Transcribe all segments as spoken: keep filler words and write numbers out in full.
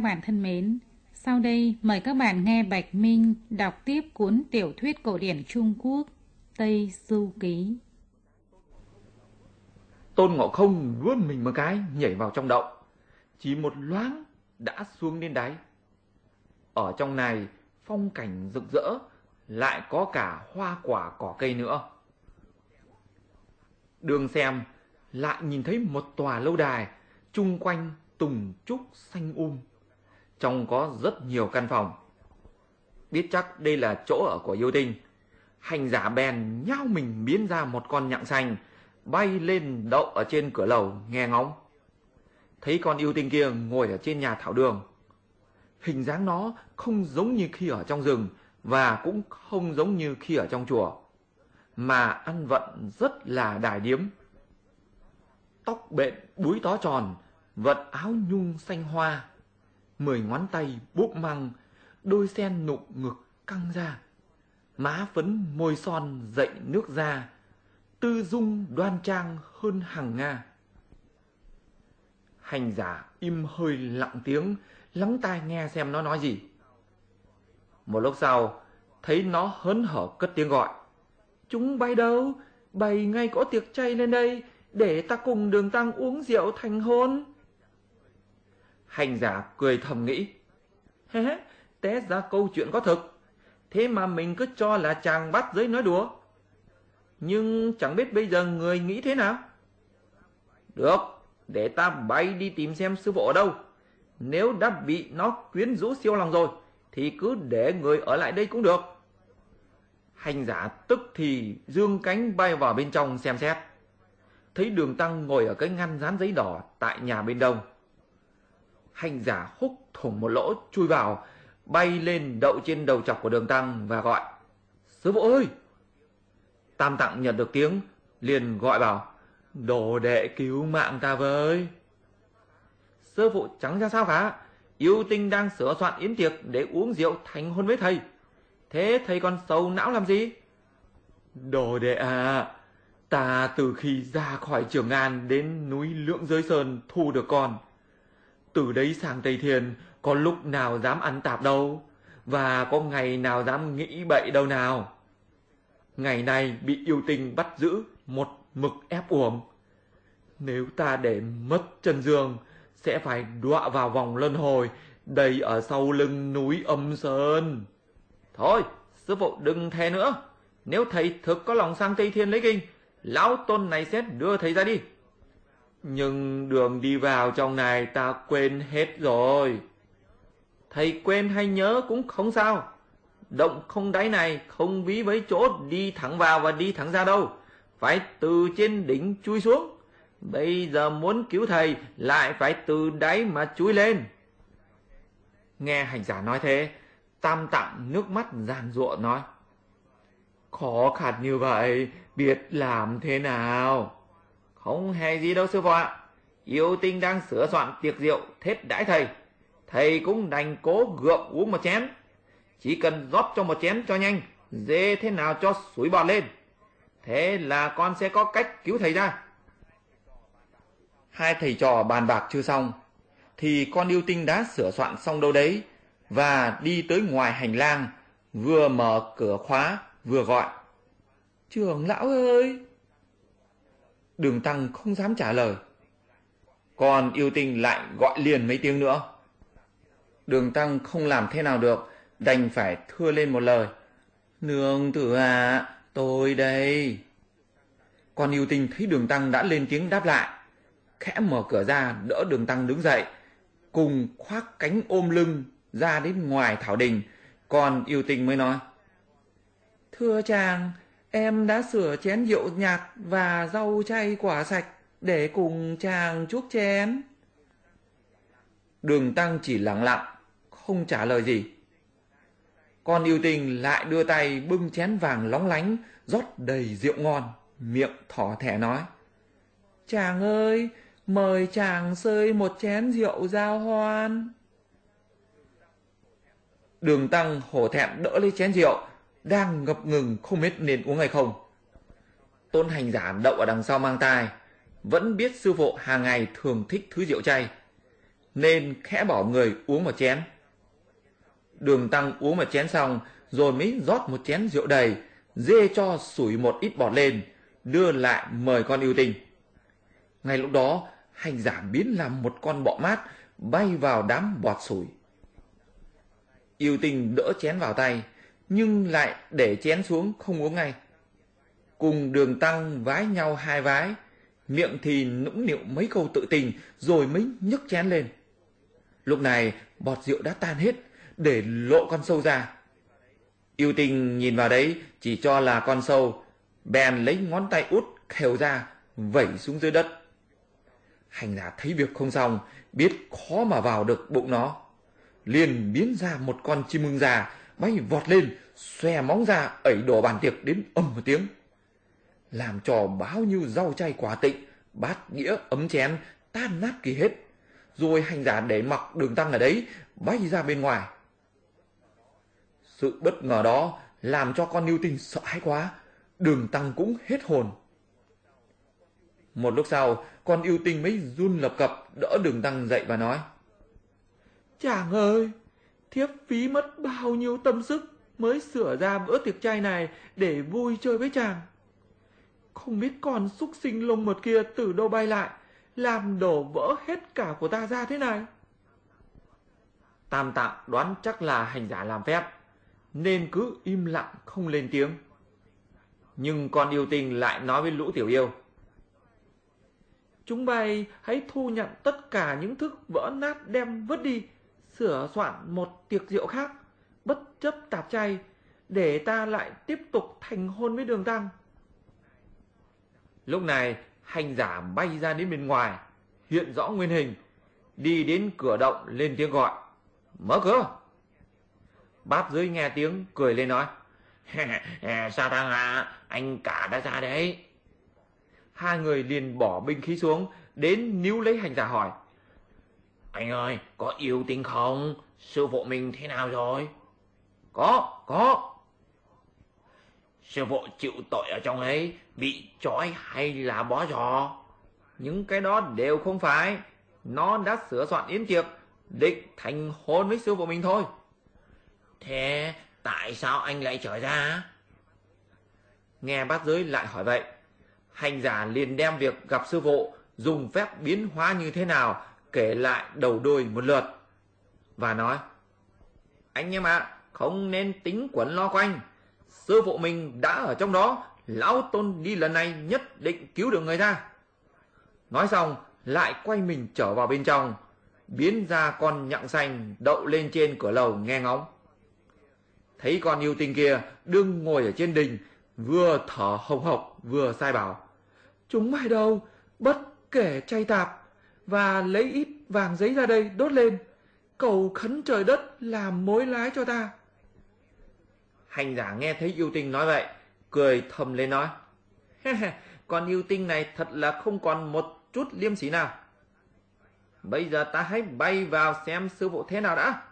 bạn thân mến, sau đây mời các bạn nghe Bạch Minh đọc tiếp cuốn tiểu thuyết cổ điển Trung Quốc Tây Du Ký. Tôn Ngộ Không nuốt mình một cái, nhảy vào trong động. Chỉ một loáng đã xuống đến đáy. Ở trong này phong cảnh rực rỡ, lại có cả hoa quả cỏ cây nữa. Đường xem lại nhìn thấy một tòa lâu đài, chung quanh tùng trúc xanh um. Trong có rất nhiều căn phòng. Biết chắc đây là chỗ ở của yêu tinh, hành giả bèn nhao mình biến ra một con nhặng xanh, bay lên đậu ở trên cửa lầu nghe ngóng. Thấy con yêu tinh kia ngồi ở trên nhà thảo đường. Hình dáng nó không giống như khi ở trong rừng, và cũng không giống như khi ở trong chùa, mà ăn vận rất là đài điếm. Tóc bện búi tó tròn, vận áo nhung xanh hoa, mười ngón tay búp măng, đôi sen nụ ngực căng ra, má phấn môi son dậy nước da, tư dung đoan trang hơn hàng Nga. Hành giả im hơi lặng tiếng, lắng tai nghe xem nó nói gì. Một lúc sau, thấy nó hớn hở cất tiếng gọi. Chúng bay đâu? Bày ngay có tiệc chay lên đây, để ta cùng Đường Tăng uống rượu thành hôn. Hành giả cười thầm nghĩ. Hê hê, té ra câu chuyện có thực. Thế mà mình cứ cho là chàng bắt giới nói đùa. Nhưng chẳng biết bây giờ người nghĩ thế nào? Được, để ta bay đi tìm xem sư phụ ở đâu. Nếu đã bị nó quyến rũ siêu lòng rồi, thì cứ để người ở lại đây cũng được. Hành giả tức thì dương cánh bay vào bên trong xem xét. Thấy Đường Tăng ngồi ở cái ngăn dán giấy đỏ tại nhà bên đông. Hành giả húc thủng một lỗ chui vào, bay lên đậu trên đầu chọc của Đường Tăng và gọi. Sư phụ ơi! Tam Tạng nhận được tiếng, liền gọi bảo. Đồ đệ cứu mạng ta với. Sư phụ chẳng ra sao cả. Yêu tinh đang sửa soạn yến tiệc để uống rượu thành hôn với thầy. Thế thầy còn sầu não làm gì? Đồ đệ à, ta từ khi ra khỏi Trường An đến núi Lượng Giới Sơn thu được con. Từ đấy sang Tây Thiên có lúc nào dám ăn tạp đâu, và có ngày nào dám nghĩ bậy đâu nào. Ngày nay bị yêu tinh bắt giữ, một mực ép uổng. Nếu ta để mất chân dương, sẽ phải đọa vào vòng luân hồi đầy ở sau lưng núi Âm Sơn. Thôi, sư phụ đừng thề nữa. Nếu thầy thực có lòng sang Tây Thiên lấy kinh, lão tôn này sẽ đưa thầy ra đi. Nhưng đường đi vào trong này ta quên hết rồi. Thầy quên hay nhớ cũng không sao. Động không đáy này không ví với chỗ đi thẳng vào và đi thẳng ra đâu. Phải từ trên đỉnh chui xuống. Bây giờ muốn cứu thầy lại phải từ đáy mà chui lên. Nghe hành giả nói thế, Tam Tạng nước mắt giàn giụa nói. Khó khăn như vậy, biết làm thế nào? Không hề gì đâu sư phụ ạ. Yêu tinh đang sửa soạn tiệc rượu thết đãi thầy. Thầy cũng đành cố gượng uống một chén. Chỉ cần rót cho một chén cho nhanh, dê thế nào cho sủi bọt lên. Thế là con sẽ có cách cứu thầy ra. Hai thầy trò bàn bạc chưa xong, thì con yêu tinh đã sửa soạn xong đâu đấy, và đi tới ngoài hành lang, vừa mở cửa khóa, vừa gọi. Trưởng lão ơi! Đường Tăng không dám trả lời. Con yêu tinh lại gọi liền mấy tiếng nữa. Đường Tăng không làm thế nào được, đành phải thưa lên một lời. Nương tử à, tôi đây. Con yêu tinh thấy Đường Tăng đã lên tiếng đáp lại, khẽ mở cửa ra đỡ Đường Tăng đứng dậy, cùng khoác cánh ôm lưng ra đến ngoài thảo đình. Con yêu tinh mới nói. Thưa chàng, em đã sửa chén rượu nhạt và rau chay quả sạch để cùng chàng chuốc chén. Đường Tăng chỉ lặng lặng, không trả lời gì. Con yêu tinh lại đưa tay bưng chén vàng lóng lánh, rót đầy rượu ngon, miệng thỏ thẻ nói. Chàng ơi, mời chàng xơi một chén rượu giao hoan. Đường Tăng hổ thẹn đỡ lấy chén rượu, đang ngập ngừng không biết nên uống hay không. Tôn hành giả đậu ở đằng sau mang tai, vẫn biết sư phụ hàng ngày thường thích thứ rượu chay. nên khẽ bảo người uống một chén. Đường Tăng uống một chén xong rồi mới rót một chén rượu đầy, dê cho sủi một ít bọt lên, đưa lại mời con yêu tinh. Ngay lúc đó, hành giả biến làm một con bọ mát bay vào đám bọt sủi. Yêu tinh đỡ chén vào tay, nhưng lại để chén xuống không uống ngay. Cùng Đường Tăng vái nhau hai vái, miệng thì nũng nịu mấy câu tự tình rồi mới nhấc chén lên. Lúc này bọt rượu đã tan hết, để lộ con sâu ra. Yêu tinh nhìn vào đấy chỉ cho là con sâu, bèn lấy ngón tay út khều ra vẩy xuống dưới đất. Hành giả thấy việc không xong, biết khó mà vào được bụng nó, liền biến ra một con chim ưng già bay vọt lên, xòe móng ra ẩy đổ bàn tiệc đến ầm một tiếng, làm cho bao nhiêu rau chay quả tịnh, bát đĩa ấm chén tan nát kỳ hết. Rồi hành giả để mặc Đường Tăng ở đấy bay ra bên ngoài. Sự bất ngờ đó làm cho con yêu tinh sợ hãi quá, Đường Tăng cũng hết hồn. Một lúc sau, con yêu tinh mới run lập cập đỡ Đường Tăng dậy và nói: Chàng ơi, thiếp phí mất bao nhiêu tâm sức mới sửa ra bữa tiệc chay này để vui chơi với chàng. Không biết con súc sinh lông mượt kia từ đâu bay lại, làm đổ vỡ hết cả của ta ra thế này. Tam Tạng đoán chắc là hành giả làm phép, nên cứ im lặng không lên tiếng. Nhưng con yêu tinh lại nói với lũ tiểu yêu: Chúng bay hãy thu nhận tất cả những thức vỡ nát đem vứt đi, sửa soạn một tiệc rượu khác, bất chấp tạp chay, để ta lại tiếp tục thành hôn với Đường Tăng. Lúc này hành giả bay ra đến bên ngoài, hiện rõ nguyên hình, đi đến cửa động lên tiếng gọi: Mở cửa! Bát dưới nghe tiếng cười lên nói: Sa Tăng à, anh cả đã ra đấy. Hai người liền bỏ binh khí xuống, đến níu lấy hành giả hỏi: Anh ơi, có yêu tinh không? Sư phụ mình thế nào rồi? Có, có. Sư phụ chịu tội ở trong ấy, bị trói hay là bó giò? Những cái đó đều không phải. Nó đã sửa soạn yến tiệc, định thành hôn với sư phụ mình thôi. Thế tại sao anh lại trở ra? Nghe bát giới lại hỏi vậy, hành giả liền đem việc gặp sư phụ dùng phép biến hóa như thế nào kể lại đầu đuôi một lượt, và nói: Anh em ạ, à, không nên tính quẩn lo quanh. Sư phụ mình đã ở trong đó, lão tôn đi lần này nhất định cứu được người ra. Nói xong lại quay mình trở vào bên trong, biến ra con nhặng xanh đậu lên trên cửa lầu nghe ngóng. Thấy con yêu tinh kia đương ngồi ở trên đình, vừa thở hồng hộc vừa sai bảo: Chúng mày đâu, bất kể chay tạp, và lấy ít vàng giấy ra đây đốt lên, cầu khấn trời đất làm mối lái cho ta. Hành giả nghe thấy yêu tinh nói vậy, cười thầm lên nói: Con yêu tinh này thật là không còn một chút liêm sỉ nào. Bây giờ ta hãy bay vào xem sư phụ thế nào đã.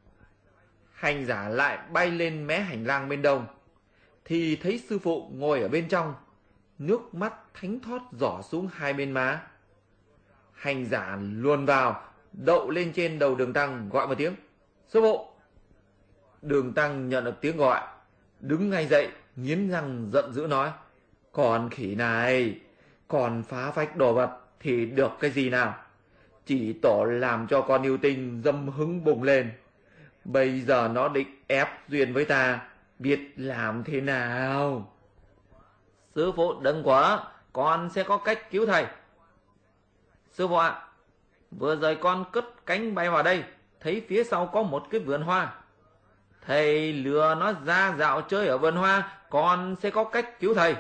Hành giả lại bay lên mé hành lang bên đông, thì thấy sư phụ ngồi ở bên trong, nước mắt thánh thót rỏ xuống hai bên má. Hành giả luồn vào, đậu lên trên đầu Đường Tăng, gọi một tiếng: Sư phụ! Đường Tăng nhận được tiếng gọi, đứng ngay dậy, nghiến răng giận dữ nói: Còn khỉ này, còn phá phách đồ vật thì được cái gì nào? Chỉ tổ làm cho con yêu tinh dâm hứng bùng lên. Bây giờ nó định ép duyên với ta, biết làm thế nào? Sư phụ đừng quá, con sẽ có cách cứu thầy. Sư phụ ạ, à, vừa rồi con cất cánh bay vào đây, thấy phía sau có một cái vườn hoa. Thầy lừa nó ra dạo chơi ở vườn hoa, con sẽ có cách cứu thầy.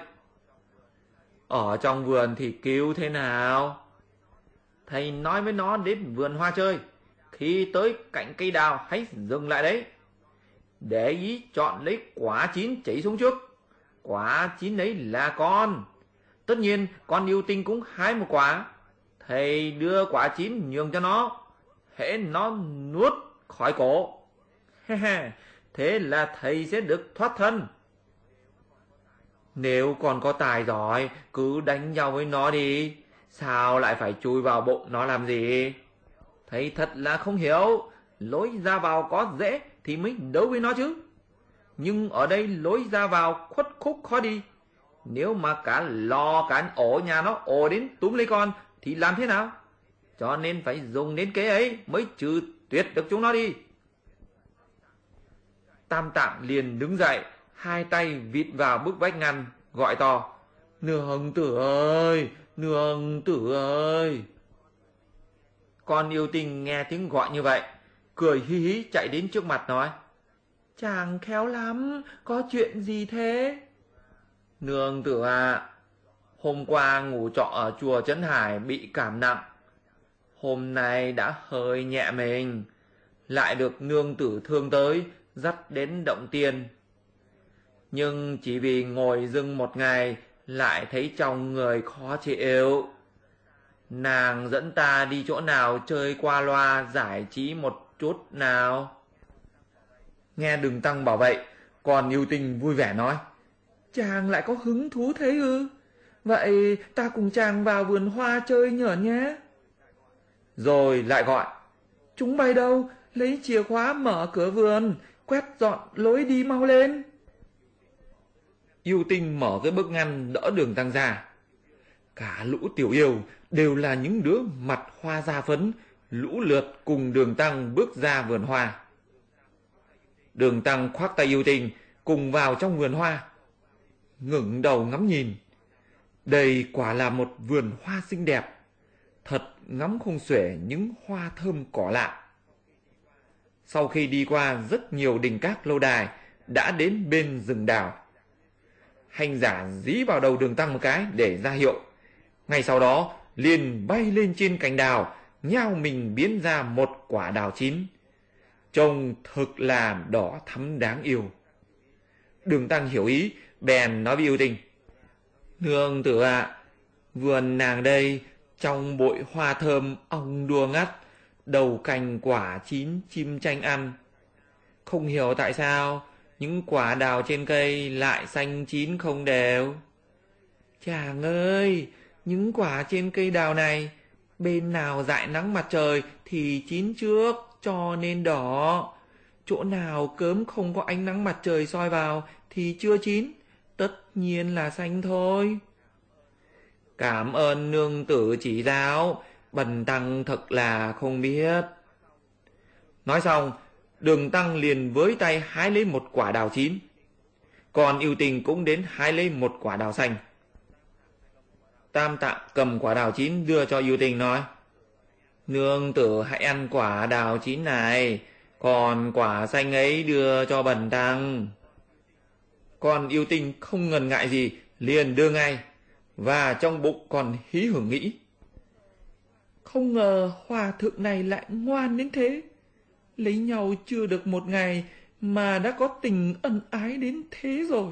Ở trong vườn thì cứu thế nào? Thầy nói với nó đến vườn hoa chơi, khi tới cạnh cây đào hãy dừng lại đấy. Để ý chọn lấy quả chín chảy xuống trước. Quả chín ấy là con. Tất nhiên con yêu tinh cũng hái một quả. Thầy đưa quả chín nhường cho nó, hễ nó nuốt khỏi cổ, thế là thầy sẽ được thoát thân. Nếu còn có tài giỏi, cứ đánh nhau với nó đi. Sao lại phải chui vào bụng nó làm gì? Thầy thật là không hiểu, lối ra vào có dễ thì mới đấu với nó chứ. Nhưng ở đây lối ra vào khuất khúc khó đi. Nếu mà cả lò cả ổ nhà nó ồ đến túm lấy con thì làm thế nào? Cho nên phải dùng đến kế ấy mới trừ tuyệt được chúng nó đi. Tam Tạng liền đứng dậy, hai tay vịt vào bức vách ngăn, gọi to: Nương tử ơi, nương tử ơi. Con yêu tinh nghe tiếng gọi như vậy, cười hí hí chạy đến trước mặt nói: Chàng khéo lắm, có chuyện gì thế? Nương tử à, hôm qua ngủ trọ ở chùa Trấn Hải bị cảm nặng. Hôm nay đã hơi nhẹ mình, lại được nương tử thương tới, dắt đến động tiên. Nhưng chỉ vì ngồi dưng một ngày, lại thấy trong người khó chịu. Nàng dẫn ta đi chỗ nào chơi qua loa giải trí một chút nào. Nghe Đường Tăng bảo vậy, còn yêu tinh vui vẻ nói: Chàng lại có hứng thú thế ư? Vậy ta cùng chàng vào vườn hoa chơi nhở nhé. Rồi lại gọi: Chúng bay đâu? Lấy chìa khóa mở cửa vườn, quét dọn lối đi mau lên. Yêu tinh mở cái bức ngăn đỡ Đường Tăng ra. Cả lũ tiểu yêu đều là những đứa mặt hoa da phấn, lũ lượt cùng Đường Tăng bước ra vườn hoa. Đường Tăng khoác tay yêu tinh cùng vào trong vườn hoa, ngẩng đầu ngắm nhìn. Đây quả là một vườn hoa xinh đẹp, thật ngắm không xuể những hoa thơm cỏ lạ. Sau khi đi qua rất nhiều đình các lâu đài, đã đến bên rừng đào. Hành giả dí vào đầu Đường Tăng một cái để ra hiệu. Ngay sau đó liền bay lên trên cành đào, nhao mình biến ra một quả đào chín, trông thực là đỏ thắm đáng yêu. Đường Tăng hiểu ý, bèn nói với yêu tinh: Nương tử ạ, à, vườn nàng đây trong bụi hoa thơm ong đua ngắt, đầu cành quả chín chim chanh ăn. Không hiểu tại sao những quả đào trên cây lại xanh chín không đều. Chàng ơi, những quả trên cây đào này, bên nào rải nắng mặt trời thì chín trước, cho nên đỏ. Chỗ nào cớm không có ánh nắng mặt trời soi vào thì chưa chín, tất nhiên là xanh thôi. Cảm ơn nương tử chỉ giáo, bần tăng thật là không biết. Nói xong, Đường Tăng liền với tay hái lấy một quả đào chín. Còn yêu tinh cũng đến hái lấy một quả đào xanh. Tam Tạng cầm quả đào chín đưa cho yêu tinh nói: Nương tử hãy ăn quả đào chín này, còn quả xanh ấy đưa cho bần tăng. Còn yêu tinh không ngần ngại gì, liền đưa ngay, và trong bụng còn hí hửng nghĩ: Không ngờ hòa thượng này lại ngoan đến thế. Lấy nhau chưa được một ngày mà đã có tình ân ái đến thế rồi.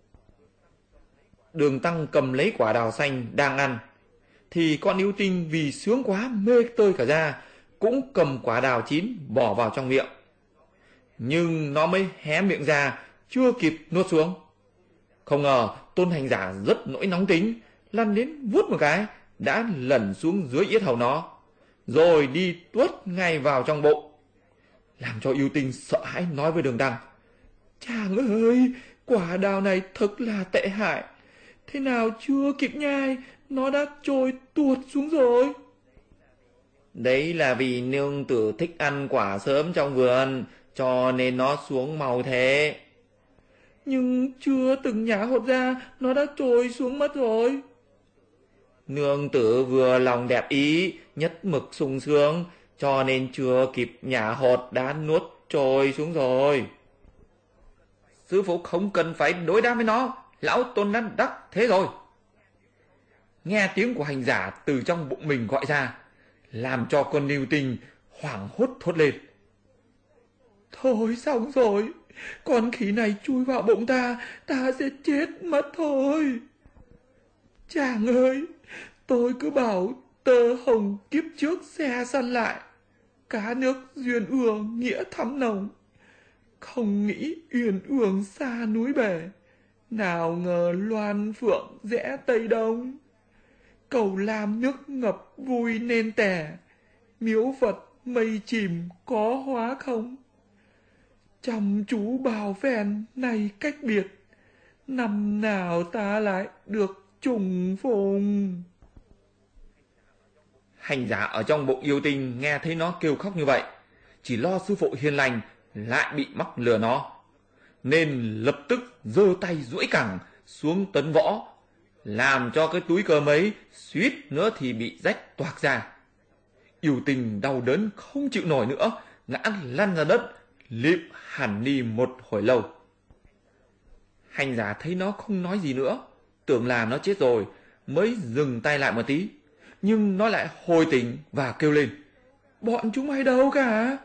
Đường Tăng cầm lấy quả đào xanh đang ăn, thì con yêu tinh vì sướng quá mê tơi cả ra, cũng cầm quả đào chín bỏ vào trong miệng. Nhưng nó mới hé miệng ra, chưa kịp nuốt xuống. Không ngờ tôn hành giả rất nỗi nóng tính, lăn đến vuốt một cái, đã lẩn xuống dưới yết hầu nó, rồi đi tuốt ngay vào trong bụng, làm cho yêu tinh sợ hãi nói với Đường Tăng: Chàng ơi, quả đào này thật là tệ hại. Thế nào chưa kịp nhai, nó đã trôi tuột xuống rồi. Đấy là vì nương tử thích ăn quả sớm trong vườn, cho nên nó xuống màu thế. Nhưng chưa từng nhả hột ra, nó đã trôi xuống mất rồi. Nương tử vừa lòng đẹp ý, nhất mực sung sướng, cho nên chưa kịp nhả hột đã nuốt trôi xuống rồi. Sư phụ không cần phải đối đáp với nó, lão tôn đã đắc thế rồi. Nghe tiếng của hành giả từ trong bụng mình gọi ra, làm cho con yêu tinh hoảng hốt thốt lên: Thôi xong rồi, con khỉ này chui vào bụng ta, ta sẽ chết mất thôi. Chàng ơi, tôi cứ bảo tơ hồng kiếp trước xe săn lại, cá nước duyên ương nghĩa thắm nồng. Không nghĩ uyển ương xa núi bể, nào ngờ loan phượng rẽ tây đông. Cầu làm nước ngập vui nên tẻ, miếu Phật mây chìm có hóa không? Chăm chú bảo phèn này cách biệt, năm nào ta lại được trùng phùng. Hành giả ở trong bụng yêu tinh nghe thấy nó kêu khóc như vậy, chỉ lo sư phụ hiền lành lại bị mắc lừa nó, nên lập tức giơ tay duỗi cẳng xuống tấn võ, làm cho cái túi cơm ấy suýt nữa thì bị rách toạc ra. Yêu tinh đau đớn không chịu nổi nữa, ngã lăn ra đất, lịm hẳn đi một hồi lâu. Hành giả thấy nó không nói gì nữa, tưởng là nó chết rồi, mới dừng tay lại một tí, nhưng nó lại hồi tỉnh và kêu lên: Bọn chúng hay đâu cả?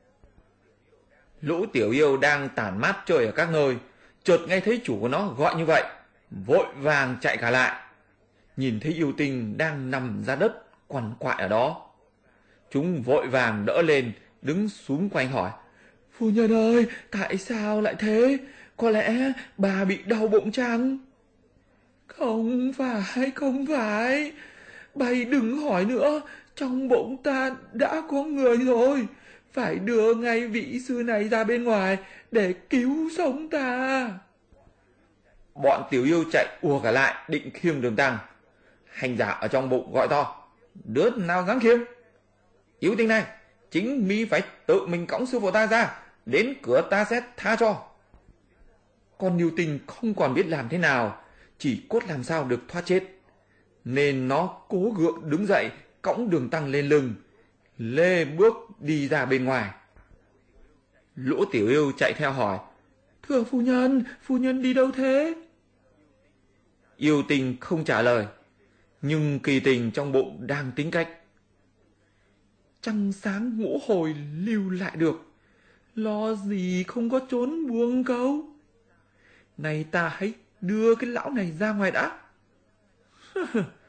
Lũ tiểu yêu đang tản mát chơi ở các nơi, chợt nghe thấy chủ của nó gọi như vậy, vội vàng chạy cả lại. Nhìn thấy yêu tinh đang nằm ra đất quằn quại ở đó, chúng vội vàng đỡ lên, đứng xúm quanh hỏi: Phu nhân ơi, tại sao lại thế? Có lẽ bà bị đau bụng chăng? Không phải, không phải. Bày đừng hỏi nữa, trong bụng ta đã có người rồi. Phải đưa ngay vị sư này ra bên ngoài để cứu sống ta. Bọn tiểu yêu chạy ùa cả lại định khiêng Đường Tăng. Hành giả ở trong bụng gọi to: Đứa nào dám khiêng? Yêu tinh này, chính mi phải tự mình cõng sư phụ ta ra, đến cửa ta sẽ tha cho. Con yêu tinh không còn biết làm thế nào, chỉ cốt làm sao được thoát chết, nên nó cố gượng đứng dậy, cõng Đường Tăng lên lưng, lê bước đi ra bên ngoài. Lũ tiểu yêu chạy theo hỏi: Thưa phu nhân, phu nhân đi đâu thế? Yêu tinh không trả lời, nhưng kỳ tình trong bụng đang tính cách. Trăng sáng ngũ hồi lưu lại được, lo gì không có trốn buông câu. Này ta hãy đưa cái lão này ra ngoài đã.